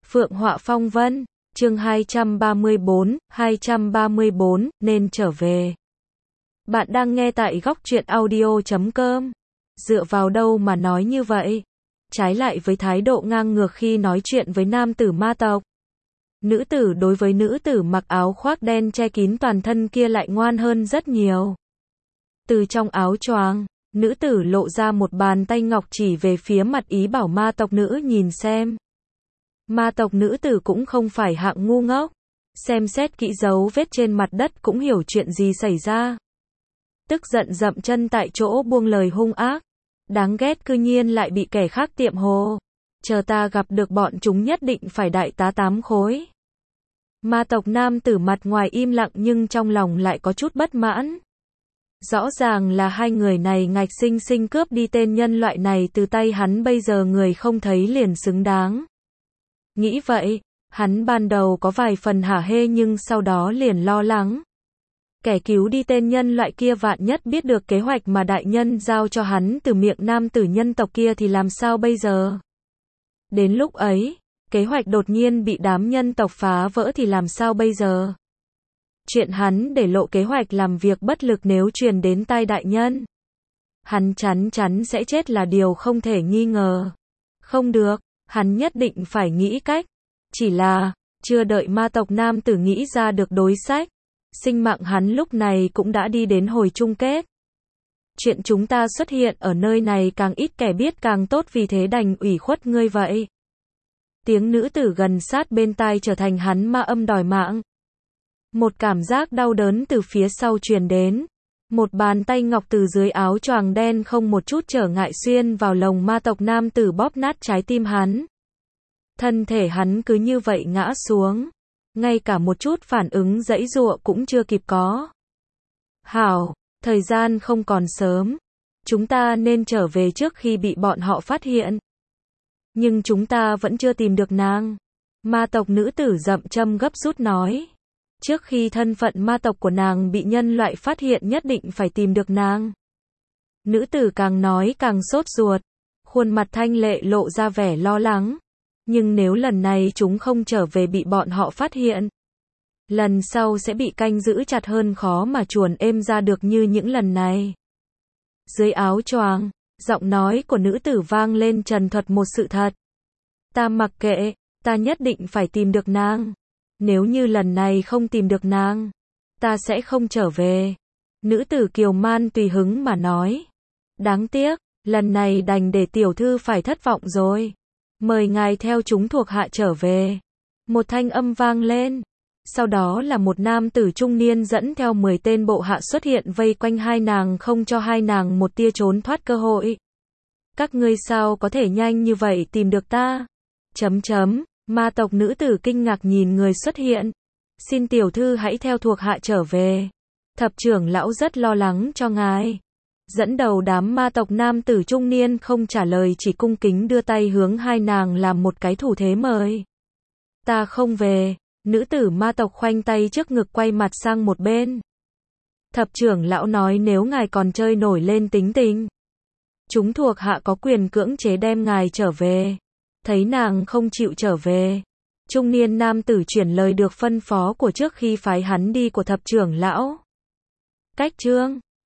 Phượng Họa Phong Vân, chương 234, nên trở về. Bạn đang nghe tại góc truyện audio.com. Dựa vào đâu mà nói như vậy? Trái lại với thái độ ngang ngược khi nói chuyện với nam tử ma tộc. Nữ tử đối với nữ tử mặc áo khoác đen che kín toàn thân kia lại ngoan hơn rất nhiều. Từ trong áo choàng, nữ tử lộ ra một bàn tay ngọc chỉ về phía mặt ý bảo ma tộc nữ nhìn xem. Ma tộc nữ tử cũng không phải hạng ngu ngốc, xem xét kỹ dấu vết trên mặt đất cũng hiểu chuyện gì xảy ra. Tức giận dậm chân tại chỗ buông lời hung ác, đáng ghét cư nhiên lại bị kẻ khác tiệm hồ. Chờ ta gặp được bọn chúng nhất định phải đại tá 8 khối. Ma tộc nam tử mặt ngoài im lặng nhưng trong lòng lại có chút bất mãn. Rõ ràng là hai người này ngạch xinh xinh cướp đi tên nhân loại này từ tay hắn, bây giờ người không thấy liền xứng đáng. Nghĩ vậy, hắn ban đầu có vài phần hả hê nhưng sau đó liền lo lắng. Kẻ cứu đi tên nhân loại kia vạn nhất biết được kế hoạch mà đại nhân giao cho hắn từ miệng nam tử nhân tộc kia thì làm sao bây giờ? Đến lúc ấy, kế hoạch đột nhiên bị đám nhân tộc phá vỡ thì làm sao bây giờ? Chuyện hắn để lộ kế hoạch làm việc bất lực nếu truyền đến tai đại nhân, hắn chắn chắn sẽ chết là điều không thể nghi ngờ. Không được, hắn nhất định phải nghĩ cách. Chỉ là, chưa đợi ma tộc nam tử nghĩ ra được đối sách, sinh mạng hắn lúc này cũng đã đi đến hồi chung kết. Chuyện chúng ta xuất hiện ở nơi này càng ít kẻ biết càng tốt, vì thế đành ủy khuất ngươi vậy. Tiếng nữ tử gần sát bên tai trở thành hắn ma âm đòi mạng. Một cảm giác đau đớn từ phía sau truyền đến. Một bàn tay ngọc từ dưới áo choàng đen không một chút trở ngại xuyên vào lồng ma tộc nam tử, bóp nát trái tim hắn. Thân thể hắn cứ như vậy ngã xuống, ngay cả một chút phản ứng giãy giụa cũng chưa kịp có. Hảo, thời gian không còn sớm, chúng ta nên trở về trước khi bị bọn họ phát hiện. Nhưng chúng ta vẫn chưa tìm được nàng. Ma tộc nữ tử dậm châm gấp rút nói. Trước khi thân phận ma tộc của nàng bị nhân loại phát hiện nhất định phải tìm được nàng. Nữ tử càng nói càng sốt ruột, khuôn mặt thanh lệ lộ ra vẻ lo lắng. Nhưng nếu lần này chúng không trở về bị bọn họ phát hiện, lần sau sẽ bị canh giữ chặt hơn, khó mà chuồn êm ra được như những lần này. Dưới áo choàng, giọng nói của nữ tử vang lên trần thuật một sự thật. Ta mặc kệ, ta nhất định phải tìm được nàng. Nếu như lần này không tìm được nàng, ta sẽ không trở về. Nữ tử kiều man tùy hứng mà nói. Đáng tiếc, lần này đành để tiểu thư phải thất vọng rồi. Mời ngài theo chúng thuộc hạ trở về. Một thanh âm vang lên. Sau đó là một nam tử trung niên dẫn theo 10 tên bộ hạ xuất hiện vây quanh hai nàng, không cho hai nàng một tia trốn thoát cơ hội. Các ngươi sao có thể nhanh như vậy tìm được ta? Ma tộc nữ tử kinh ngạc nhìn người xuất hiện. Xin tiểu thư hãy theo thuộc hạ trở về. Thập trưởng lão rất lo lắng cho ngài. Dẫn đầu đám ma tộc nam tử trung niên không trả lời, chỉ cung kính đưa tay hướng hai nàng làm một cái thủ thế mời. Ta không về. Nữ tử ma tộc khoanh tay trước ngực quay mặt sang một bên. Thập trưởng lão nói nếu ngài còn chơi nổi lên tính tình, chúng thuộc hạ có quyền cưỡng chế đem ngài trở về. Thấy nàng không chịu trở về, trung niên nam tử chuyển lời được phân phó của trước khi phái hắn đi của thập trưởng lão. Cách chương